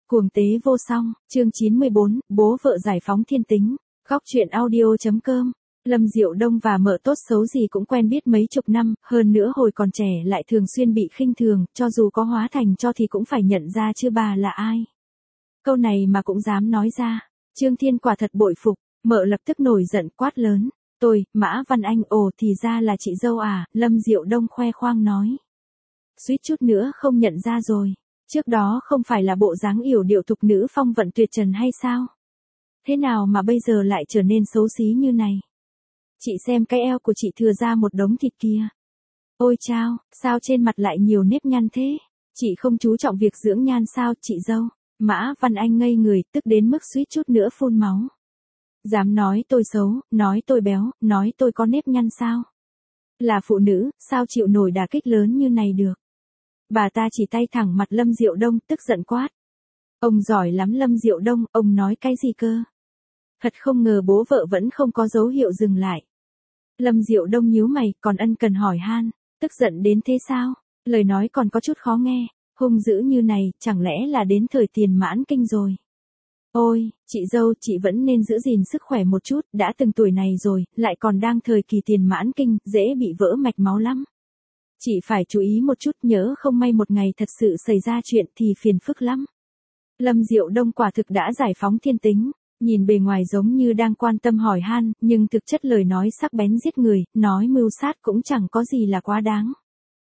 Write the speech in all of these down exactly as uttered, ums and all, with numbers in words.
Cuồng tế vô song, chương chín mươi bốn, bố vợ giải phóng thiên tính, góc truyện audio.com. Lâm Diệu Đông và mợ tốt xấu gì cũng quen biết mấy chục năm, hơn nữa hồi còn trẻ lại thường xuyên bị khinh thường, cho dù có hóa thành cho thì cũng phải nhận ra chứ bà là ai. Câu này mà cũng dám nói ra, Trương Thiên quả thật bội phục, mợ lập tức nổi giận quát lớn. Tôi, Mã Văn Anh, ồ thì ra là chị dâu à, Lâm Diệu Đông khoe khoang nói. Suýt chút nữa không nhận ra rồi. Trước đó không phải là bộ dáng yểu điệu thục nữ phong vận tuyệt trần hay sao? Thế nào mà bây giờ lại trở nên xấu xí như này? Chị xem cái eo của chị thừa ra một đống thịt kia. Ôi chao, sao trên mặt lại nhiều nếp nhăn thế? Chị không chú trọng việc dưỡng nhan sao chị dâu? Mã Văn Anh ngây người, tức đến mức suýt chút nữa phun máu. Dám nói tôi xấu, nói tôi béo, nói tôi có nếp nhăn sao? Là phụ nữ, sao chịu nổi đả kích lớn như này được? Bà ta chỉ tay thẳng mặt Lâm Diệu Đông, tức giận quát. Ông giỏi lắm Lâm Diệu Đông, ông nói cái gì cơ? Thật không ngờ bố vợ vẫn không có dấu hiệu dừng lại. Lâm Diệu Đông nhíu mày, còn ân cần hỏi han, tức giận đến thế sao? Lời nói còn có chút khó nghe, hung dữ như này, chẳng lẽ là đến thời tiền mãn kinh rồi? Ôi, chị dâu, chị vẫn nên giữ gìn sức khỏe một chút, đã từng tuổi này rồi, lại còn đang thời kỳ tiền mãn kinh, dễ bị vỡ mạch máu lắm. Chị phải chú ý một chút, nhớ không may một ngày thật sự xảy ra chuyện thì phiền phức lắm. Lâm Diệu Đông quả thực đã giải phóng thiên tính, nhìn bề ngoài giống như đang quan tâm hỏi han, nhưng thực chất lời nói sắc bén giết người, nói mưu sát cũng chẳng có gì là quá đáng.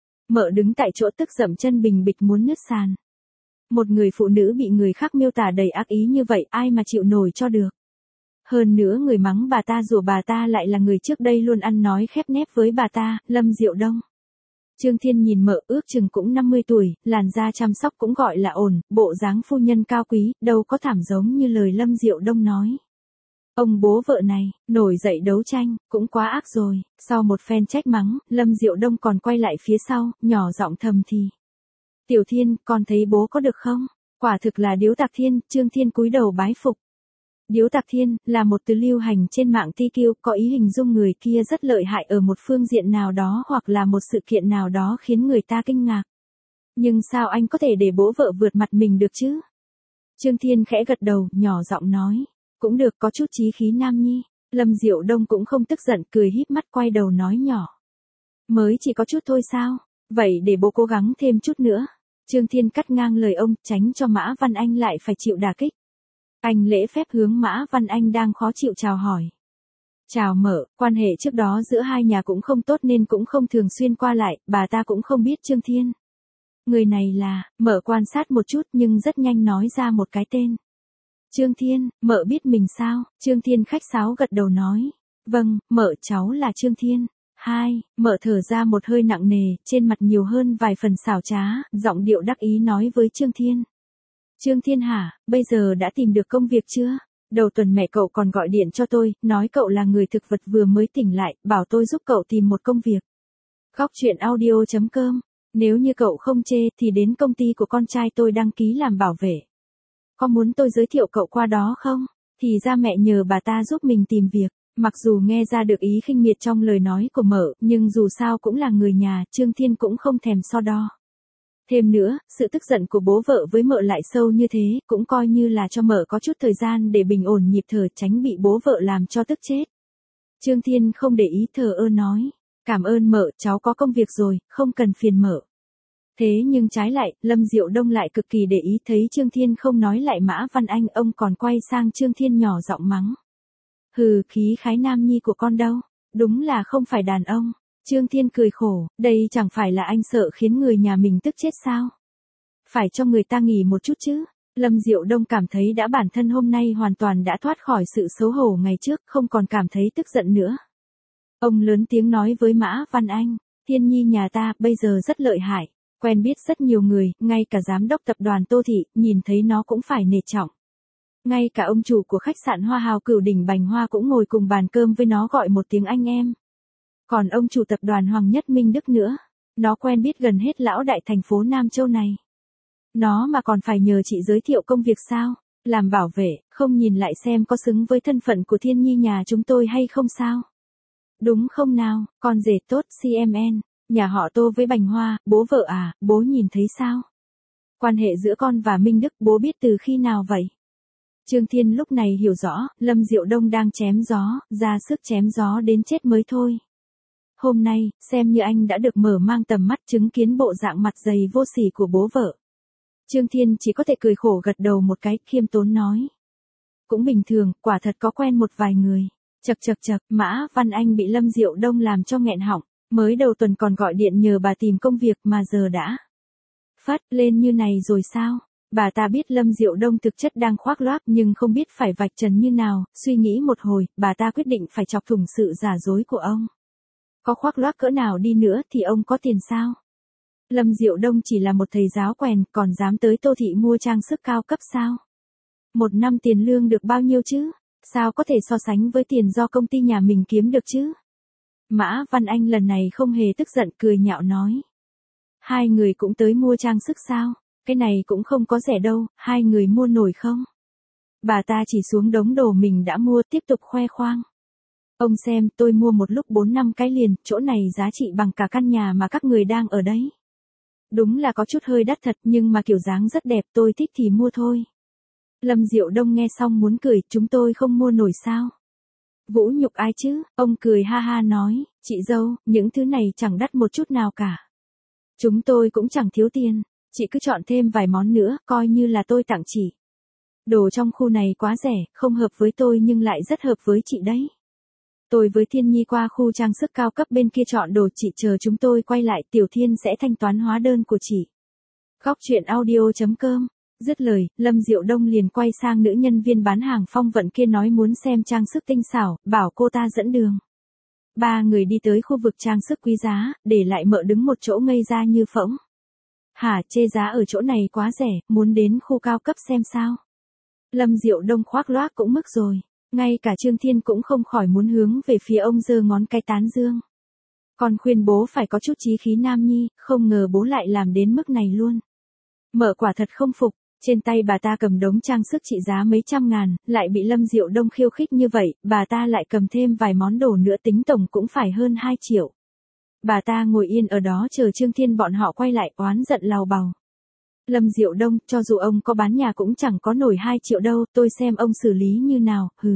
Mợ đứng tại chỗ tức dậm chân bình bịch muốn nứt sàn. Một người phụ nữ bị người khác miêu tả đầy ác ý như vậy ai mà chịu nổi cho được. Hơn nữa người mắng bà ta rủa bà ta lại là người trước đây luôn ăn nói khép nép với bà ta, Lâm Diệu Đông. Trương Thiên nhìn mợ ước chừng cũng năm mươi tuổi, làn da chăm sóc cũng gọi là ổn, bộ dáng phu nhân cao quý, đâu có thảm giống như lời Lâm Diệu Đông nói. Ông bố vợ này, nổi dậy đấu tranh, cũng quá ác rồi, sau một phen trách mắng, Lâm Diệu Đông còn quay lại phía sau, nhỏ giọng thầm thì. Tiểu Thiên, con thấy bố có được không? Quả thực là Điếu Tạc Thiên, Trương Thiên cúi đầu bái phục. Điếu Tạc Thiên, là một từ lưu hành trên mạng ti kiu, có ý hình dung người kia rất lợi hại ở một phương diện nào đó hoặc là một sự kiện nào đó khiến người ta kinh ngạc. Nhưng sao anh có thể để bố vợ vượt mặt mình được chứ? Trương Thiên khẽ gật đầu, nhỏ giọng nói. Cũng được, có chút chí khí nam nhi. Lâm Diệu Đông cũng không tức giận, cười híp mắt quay đầu nói nhỏ. Mới chỉ có chút thôi sao? Vậy để bố cố gắng thêm chút nữa. Trương Thiên cắt ngang lời ông, tránh cho Mã Văn Anh lại phải chịu đả kích. Anh lễ phép hướng Mã Văn Anh đang khó chịu chào hỏi. Chào mợ, quan hệ trước đó giữa hai nhà cũng không tốt nên cũng không thường xuyên qua lại, bà ta cũng không biết Trương Thiên. Người này là, mợ quan sát một chút nhưng rất nhanh nói ra một cái tên. Trương Thiên, mợ biết mình sao? Trương Thiên khách sáo gật đầu nói. Vâng, mợ cháu là Trương Thiên. Hai, mợ thở ra một hơi nặng nề, trên mặt nhiều hơn vài phần xảo trá, giọng điệu đắc ý nói với Trương Thiên. Trương Thiên hả, bây giờ đã tìm được công việc chưa? Đầu tuần mẹ cậu còn gọi điện cho tôi, nói cậu là người thực vật vừa mới tỉnh lại, bảo tôi giúp cậu tìm một công việc. Góc truyện audio.com, nếu như cậu không chê thì đến công ty của con trai tôi đăng ký làm bảo vệ. Có muốn tôi giới thiệu cậu qua đó không? Thì ra mẹ nhờ bà ta giúp mình tìm việc. Mặc dù nghe ra được ý khinh miệt trong lời nói của mợ, nhưng dù sao cũng là người nhà, Trương Thiên cũng không thèm so đo. Thêm nữa, sự tức giận của bố vợ với mợ lại sâu như thế, cũng coi như là cho mợ có chút thời gian để bình ổn nhịp thở tránh bị bố vợ làm cho tức chết. Trương Thiên không để ý thờ ơ nói, cảm ơn mợ, cháu có công việc rồi, không cần phiền mợ. Thế nhưng trái lại, Lâm Diệu Đông lại cực kỳ để ý thấy Trương Thiên không nói lại Mã Văn Anh, ông còn quay sang Trương Thiên nhỏ giọng mắng. Hừ, khí khái nam nhi của con đâu, đúng là không phải đàn ông. Trương Thiên cười khổ, đây chẳng phải là anh sợ khiến người nhà mình tức chết sao? Phải cho người ta nghỉ một chút chứ. Lâm Diệu Đông cảm thấy đã bản thân hôm nay hoàn toàn đã thoát khỏi sự xấu hổ ngày trước, không còn cảm thấy tức giận nữa. Ông lớn tiếng nói với Mã Văn Anh, Thiên nhi nhà ta bây giờ rất lợi hại, quen biết rất nhiều người, ngay cả giám đốc tập đoàn Tô Thị, nhìn thấy nó cũng phải nể trọng. Ngay cả ông chủ của khách sạn Hoa Hào Cửu Đỉnh Bành Hoa cũng ngồi cùng bàn cơm với nó gọi một tiếng anh em. Còn ông chủ tập đoàn Hoàng Nhất Minh Đức nữa, nó quen biết gần hết lão đại thành phố Nam Châu này. Nó mà còn phải nhờ chị giới thiệu công việc sao? Làm bảo vệ, không nhìn lại xem có xứng với thân phận của Thiên nhi nhà chúng tôi hay không sao? Đúng không nào, con rể tốt xê em en, nhà họ Tô với Bành Hoa, bố vợ à, bố nhìn thấy sao? Quan hệ giữa con và Minh Đức bố biết từ khi nào vậy? Trương Thiên lúc này hiểu rõ, Lâm Diệu Đông đang chém gió, ra sức chém gió đến chết mới thôi. Hôm nay, xem như anh đã được mở mang tầm mắt chứng kiến bộ dạng mặt dày vô sỉ của bố vợ. Trương Thiên chỉ có thể cười khổ gật đầu một cái, khiêm tốn nói. Cũng bình thường, quả thật có quen một vài người. Chật chật chật, Mã Văn Anh bị Lâm Diệu Đông làm cho nghẹn họng, mới đầu tuần còn gọi điện nhờ bà tìm công việc mà giờ đã phất lên như này rồi sao? Bà ta biết Lâm Diệu Đông thực chất đang khoác lác nhưng không biết phải vạch trần như nào, suy nghĩ một hồi, bà ta quyết định phải chọc thủng sự giả dối của ông. Có khoác lác cỡ nào đi nữa thì ông có tiền sao? Lâm Diệu Đông chỉ là một thầy giáo quèn, còn dám tới Tô Thị mua trang sức cao cấp sao? Một năm tiền lương được bao nhiêu chứ? Sao có thể so sánh với tiền do công ty nhà mình kiếm được chứ? Mã Văn Anh lần này không hề tức giận, cười nhạo nói. Hai người cũng tới mua trang sức sao? Cái này cũng không có rẻ đâu, hai người mua nổi không? Bà ta chỉ xuống đống đồ mình đã mua, tiếp tục khoe khoang. Ông xem, tôi mua một lúc bốn năm cái liền, chỗ này giá trị bằng cả căn nhà mà các người đang ở đấy. Đúng là có chút hơi đắt thật, nhưng mà kiểu dáng rất đẹp, tôi thích thì mua thôi. Lâm Diệu Đông nghe xong muốn cười, chúng tôi không mua nổi sao? Vũ nhục ai chứ? Ông cười ha ha nói, chị dâu, những thứ này chẳng đắt một chút nào cả. Chúng tôi cũng chẳng thiếu tiền, chị cứ chọn thêm vài món nữa, coi như là tôi tặng chị. Đồ trong khu này quá rẻ, không hợp với tôi nhưng lại rất hợp với chị đấy. Tôi với Thiên Nhi qua khu trang sức cao cấp bên kia chọn đồ, chị chờ chúng tôi quay lại, Tiểu Thiên sẽ thanh toán hóa đơn của chị. Góc truyện audio chấm com. Dứt lời, Lâm Diệu Đông liền quay sang nữ nhân viên bán hàng Phong Vận kia nói muốn xem trang sức tinh xảo, bảo cô ta dẫn đường. Ba người đi tới khu vực trang sức quý giá, để lại Mợ đứng một chỗ ngây ra như phỗng. Hả, chê giá ở chỗ này quá rẻ, muốn đến khu cao cấp xem sao? Lâm Diệu Đông khoác loác cũng mức rồi. Ngay cả Trương Thiên cũng không khỏi muốn hướng về phía ông giơ ngón cái tán dương. Còn khuyên bố phải có chút chí khí nam nhi, không ngờ bố lại làm đến mức này luôn. Mợ quả thật không phục, trên tay bà ta cầm đống trang sức trị giá mấy trăm ngàn, lại bị Lâm Diệu Đông khiêu khích như vậy, bà ta lại cầm thêm vài món đồ nữa tính tổng cũng phải hơn hai triệu. Bà ta ngồi yên ở đó chờ Trương Thiên bọn họ quay lại, oán giận lào bào. Lâm Diệu Đông, cho dù ông có bán nhà cũng chẳng có nổi hai triệu đâu, tôi xem ông xử lý như nào, hừ.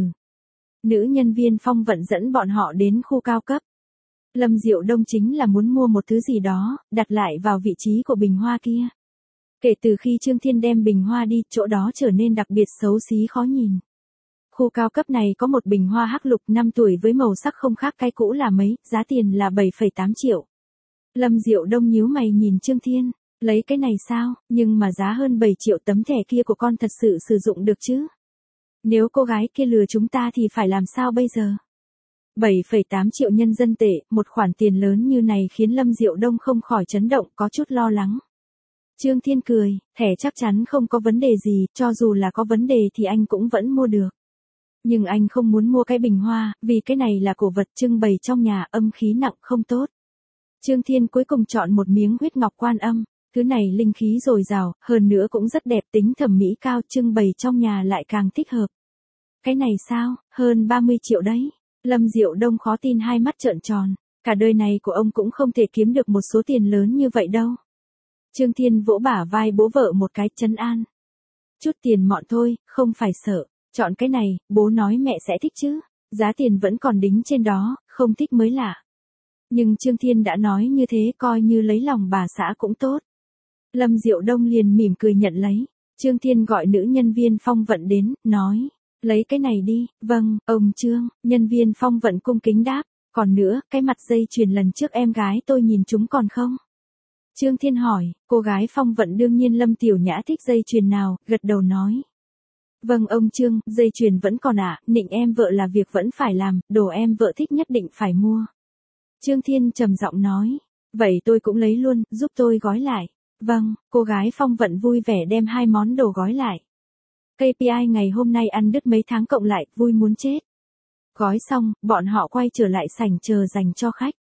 Nữ nhân viên Phong Vận dẫn bọn họ đến khu cao cấp. Lâm Diệu Đông chính là muốn mua một thứ gì đó, đặt lại vào vị trí của bình hoa kia. Kể từ khi Trương Thiên đem bình hoa đi, chỗ đó trở nên đặc biệt xấu xí khó nhìn. Khu cao cấp này có một bình hoa hắc lục năm tuổi với màu sắc không khác cái cũ là mấy, giá tiền là bảy phẩy tám triệu. Lâm Diệu Đông nhíu mày nhìn Trương Thiên, lấy cái này sao, nhưng mà giá hơn bảy triệu, tấm thẻ kia của con thật sự sử dụng được chứ? Nếu cô gái kia lừa chúng ta thì phải làm sao bây giờ? bảy phẩy tám triệu nhân dân tệ, một khoản tiền lớn như này khiến Lâm Diệu Đông không khỏi chấn động, có chút lo lắng. Trương Thiên cười, thẻ chắc chắn không có vấn đề gì, cho dù là có vấn đề thì anh cũng vẫn mua được. Nhưng anh không muốn mua cái bình hoa, vì cái này là cổ vật trưng bày trong nhà, âm khí nặng không tốt. Trương Thiên cuối cùng chọn một miếng huyết ngọc Quan Âm, thứ này linh khí dồi dào, hơn nữa cũng rất đẹp, tính thẩm mỹ cao, trưng bày trong nhà lại càng thích hợp. Cái này sao, hơn ba mươi triệu đấy. Lâm Diệu Đông khó tin hai mắt trợn tròn, cả đời này của ông cũng không thể kiếm được một số tiền lớn như vậy đâu. Trương Thiên vỗ bả vai bố vợ một cái, trấn an. Chút tiền mọn thôi, không phải sợ, chọn cái này, bố nói mẹ sẽ thích chứ, giá tiền vẫn còn đính trên đó, không thích mới lạ. Nhưng Trương Thiên đã nói như thế, coi như lấy lòng bà xã cũng tốt. Lâm Diệu Đông liền mỉm cười nhận lấy. Trương Thiên gọi nữ nhân viên Phong Vận đến, nói, lấy cái này đi. Vâng, ông Trương. Nhân viên Phong Vận cung kính đáp. Còn nữa, cái mặt dây chuyền lần trước em gái tôi nhìn chúng còn không? Trương Thiên hỏi, cô gái Phong Vận đương nhiên Lâm Tiểu Nhã thích dây chuyền nào, gật đầu nói. Vâng ông Trương, dây chuyền vẫn còn ạ, à, nịnh em vợ là việc vẫn phải làm, đồ em vợ thích nhất định phải mua. Trương Thiên trầm giọng nói, vậy tôi cũng lấy luôn, giúp tôi gói lại. Vâng, cô gái Phong Vận vui vẻ đem hai món đồ gói lại. ca pê i ngày hôm nay ăn đứt mấy tháng cộng lại, vui muốn chết. Gói xong, bọn họ quay trở lại sảnh chờ dành cho khách.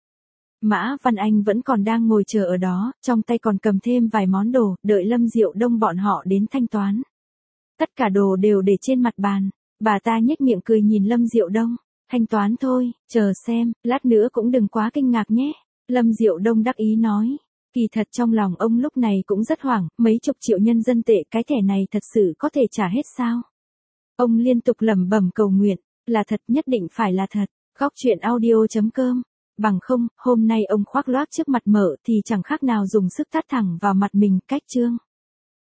Mã Văn Anh vẫn còn đang ngồi chờ ở đó, trong tay còn cầm thêm vài món đồ, đợi Lâm Diệu Đông bọn họ đến thanh toán. Tất cả đồ đều để trên mặt bàn, bà ta nhếch miệng cười nhìn Lâm Diệu Đông, thanh toán thôi, chờ xem, lát nữa cũng đừng quá kinh ngạc nhé. Lâm Diệu Đông đắc ý nói, Kỳ thật trong lòng ông lúc này cũng rất hoảng, mấy chục triệu nhân dân tệ cái thẻ này thật sự có thể trả hết sao? Ông liên tục lẩm bẩm cầu nguyện, là thật, nhất định phải là thật. Góc chuyện audio chấm com. Bằng không, hôm nay ông khoác lác trước mặt Mở thì chẳng khác nào dùng sức tát thẳng vào mặt mình, cách chương.